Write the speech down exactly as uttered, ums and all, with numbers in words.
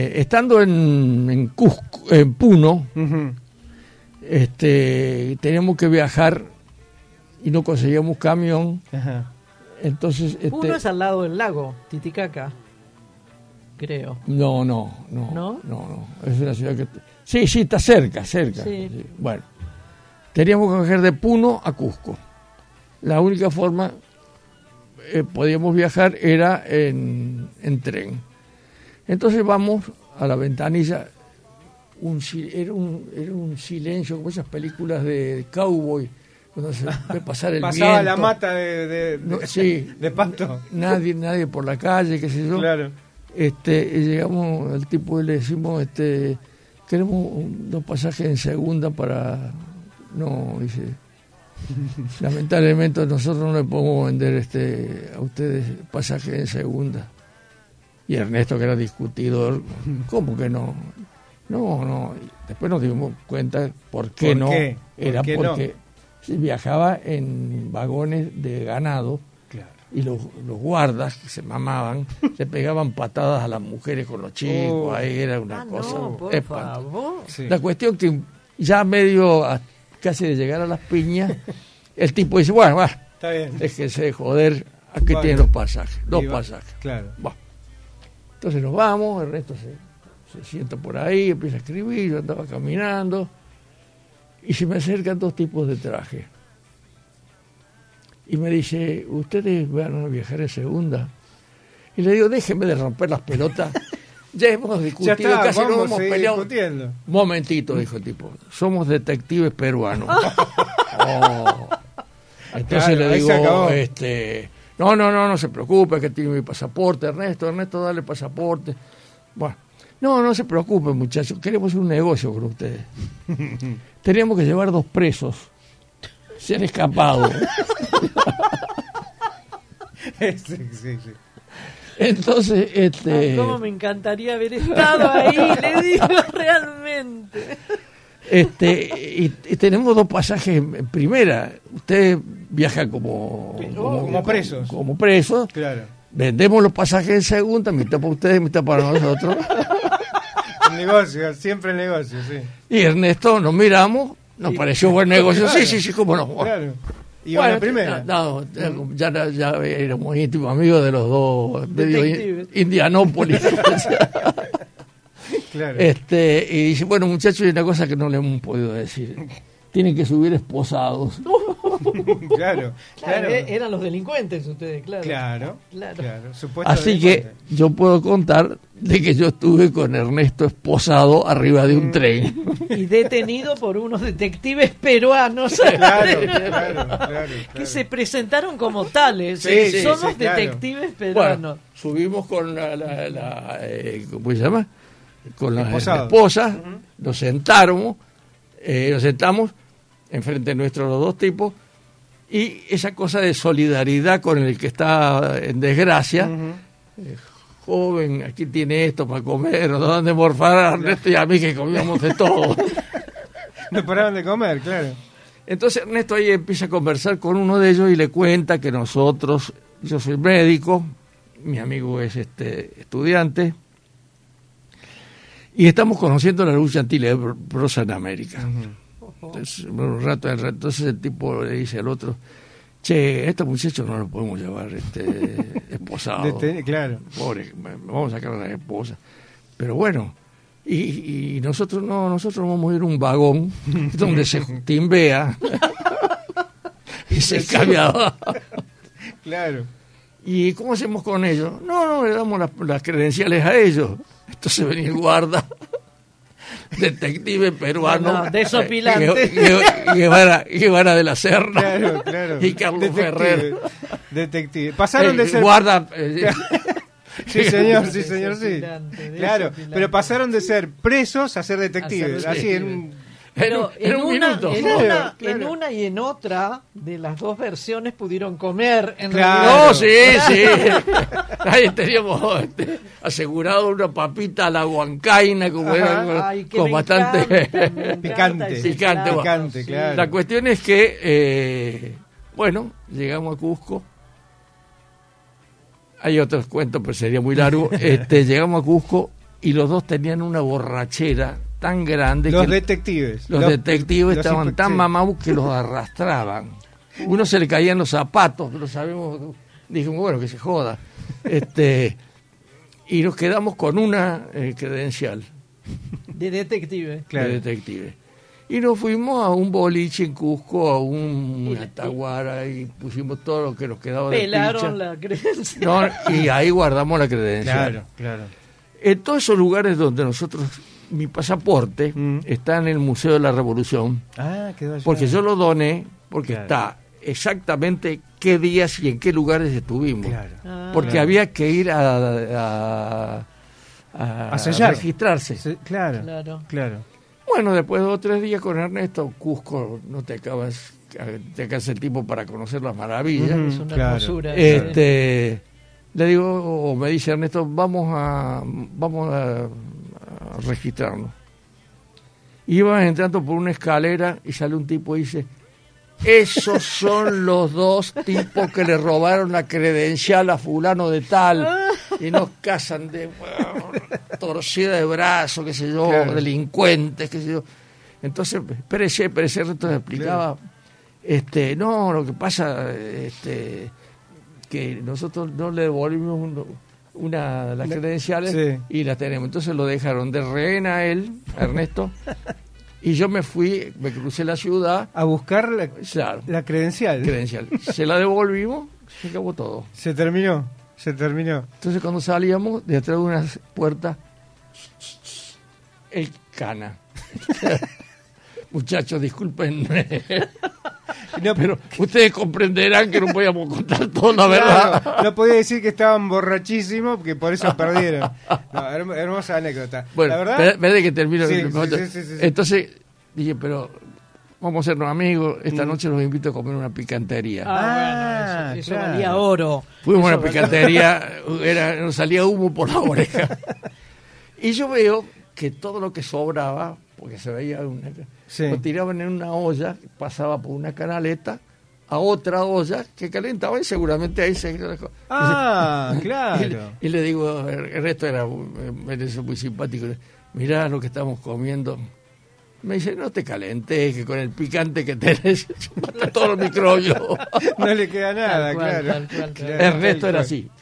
Estando en, en Cusco, en Puno, Uh-huh. este, teníamos que viajar y no conseguíamos camión. Ajá. Entonces, este, Puno es al lado del lago, Titicaca, creo. no, no, no, ¿No? no, no, es una ciudad que, sí, sí, está cerca, cerca. Sí. Sí. Bueno, teníamos que viajar de Puno a Cusco. La única forma eh, podíamos viajar era en, en tren. Entonces vamos a la ventanilla, un, era, un, era un silencio, como esas películas de cowboy, cuando se ve pasar el Pasaba viento. la mata de, de, de, No, sí, de pasto. nadie, nadie por la calle, qué sé yo. Claro. Este, y llegamos al tipo y le decimos, este, queremos un- dos pasajes en segunda para, no, dice, lamentablemente nosotros no le podemos vender este a ustedes pasajes en segunda. Y Ernesto, que era discutidor, ¿cómo que no? No, no. Después nos dimos cuenta por qué ¿Por no. qué? ¿Por Era qué porque si viajaba en vagones de ganado Claro. y los, los guardas que se mamaban, se pegaban patadas a las mujeres con los chicos. Oh. Ahí era una Ah, cosa no, por espantosa. favor. Sí. La cuestión que ya medio a- casi de llegar a las piñas, el tipo dice, bueno, va, Está bien. déjese de joder, aquí Bueno. tienen los pasajes, dos Y va- pasajes. Claro. Va. Entonces nos vamos, el resto se, se sienta por ahí, empieza a escribir, yo andaba caminando y se me acercan dos tipos de traje. Y me dice, ¿ustedes van a viajar en segunda? Y le digo, déjenme de romper las pelotas. Ya hemos Ya discutido, está, casi no vamos a hemos seguir peleado. discutiendo. Momentito, dijo el tipo, somos detectives peruanos. Oh. Entonces Claro, le ahí se acabó. digo, este, no, no, no, no se preocupe, que tiene mi pasaporte, Ernesto, Ernesto, dale pasaporte. Bueno, no, no se preocupe, muchachos, queremos un negocio con ustedes. Teníamos que llevar dos presos, se han escapado. sí, sí, sí. Entonces, Ay, este, cómo me encantaría haber estado ahí, le digo realmente. este, y, y tenemos dos pasajes en en primera. Usted viaja como, Como presos. como presos. Claro. Vendemos los pasajes en segunda, mitad para ustedes, mitad para nosotros. El negocio, siempre el negocio, sí. Y Ernesto, nos miramos, nos pareció buen negocio. Sí, sí, sí, cómo no. Claro. Y a la primera. No, no, ya, ya, ya éramos íntimos amigos de los dos, medio Detectives. in- Indianópolis. Claro. este, y dice, bueno, muchachos, hay una cosa que no le hemos podido decir. Tienen que subir esposados. Claro. Claro, Claro. eh, eran los delincuentes ustedes, claro. Claro. Claro. Claro. Supuesto Así que delincuente. yo puedo contar de que yo estuve con Ernesto esposado arriba de un tren. Y detenido por unos detectives peruanos Claro, claro, claro. que claro. se presentaron como tales. Sí, sí, Somos sí, claro. detectives peruanos. Bueno, subimos con la, la, la, eh, ¿cómo se llama? Con la, la Esposado. esposa, nos sentaron, eh, nos sentamos enfrente nuestro los dos tipos, y esa cosa de solidaridad con el que está en desgracia, eh, joven, aquí tiene esto para comer, no dan de morfar a Ernesto y a mí que comíamos de todo. No paraban de comer, claro. Entonces Ernesto ahí empieza a conversar con uno de ellos y le cuenta que nosotros, yo soy médico, mi amigo es este estudiante, y estamos conociendo la lucha antileprosa en América. Entonces, un rato, un rato, entonces el tipo le dice al otro, che, a estos muchachos no los podemos llevar este, esposados. Deten- claro. Pobre, vamos a sacar a la esposa. Pero bueno, y, y nosotros no, nosotros vamos a ir a un vagón donde se timbea y se cambia. Claro. ¿Y cómo hacemos con ellos? No, no, le damos las, las credenciales a ellos. Entonces venía el guarda, detective peruano, No, no, desopilante. eh, Gue- Guevara, Guevara de la Serna Claro, claro. y Carlos Detective, Ferrer. Detective. Pasaron de El ser. guarda, eh, Sí, señor, sí, señor, sí. Desopilante, Claro, desopilante. pero pasaron de ser presos a ser detectives. A ser Así en un. Pero en, un- en en, un una, minuto. en, Claro, una, claro. en una y en otra de las dos versiones pudieron comer. En Claro. No, sí, sí. Ahí teníamos este, asegurado una papita a la huancaina, como era, con, Ay, que con me bastante encanta, me encanta Picante. ese Picante, plato, picante, sí. claro. La cuestión es que, eh, bueno, llegamos a Cusco. Hay otros cuentos, pero sería muy largo. Este, llegamos a Cusco y los dos tenían una borrachera tan grande Los que detectives. los, los detectives los estaban inspec- tan sí. mamados que los arrastraban. Uno se le caían los zapatos, lo sabemos, dijimos, bueno, que se joda. Este, y nos quedamos con una eh, credencial De detective. Claro. de detective. Y nos fuimos a un boliche en Cusco, a un, Y- una taguara, y pusimos todo lo que nos quedaba de Pelaron picha. la creencia. No, y ahí guardamos la credencial. Claro, claro. En todos esos lugares donde nosotros, mi pasaporte Mm. está en el Museo de la Revolución, Ah, quedó allá. porque yo lo doné, porque Claro. está exactamente qué días y en qué lugares estuvimos. Claro. Ah, Porque Claro. había que ir a, a, a- A sellar. registrarse. Sí, claro, Claro. claro. Bueno, después de dos o tres días con Ernesto, Cusco, no te acabas, te acabas el tiempo para conocer las maravillas. Ujú. Es una Claro. hermosura. Este, le digo, o me dice Ernesto, vamos a, vamos a, a registrarnos. Iban entrando por una escalera y sale un tipo y dice, esos son los dos tipos que le robaron la credencial a fulano de tal y nos casan de bueno, torcida de brazo, qué sé yo, Claro. delincuentes, qué sé yo. Entonces, espérese, espérese, entonces explicaba, este, no, lo que pasa, este, que nosotros no le devolvimos un- una las La- credenciales sí. y las tenemos. Entonces lo dejaron de rehén a él, a Ernesto, y yo me fui, me crucé la ciudad, A buscar la, claro, la credencial. credencial. Se la devolvimos, se acabó todo. Se terminó, se terminó. Entonces cuando salíamos, detrás de una puerta, el cana. Muchachos, discúlpenme, No, pero ustedes comprenderán que no podíamos contar toda la verdad. Claro, no podía decir que estaban borrachísimos porque por eso perdieron. No, herm- hermosa anécdota. Bueno, la verdad, ve de que termino. Sí, el- sí, sí, sí, sí, sí. Entonces dije, pero vamos a sernos amigos. Esta Mm. noche los invito a comer una picantería. Ah, Ah, bueno, eso, eso claro. valía oro. Fuimos a Eso una valía- picantería, era, nos salía humo por la oreja. Y yo veo que todo lo que sobraba, porque se veía una, Sí. lo tiraban en una olla, pasaba por una canaleta a otra olla que calentaba y seguramente ahí se... Ah, Y, claro. y le digo, el resto era me parece muy simpático, mirá lo que estamos comiendo. Me dice, no te calentes, que con el picante que tenés, mata todo el microbio. No le queda nada, Tal cual, claro. tal cual, tal Claro, Ernesto tal era cual. así.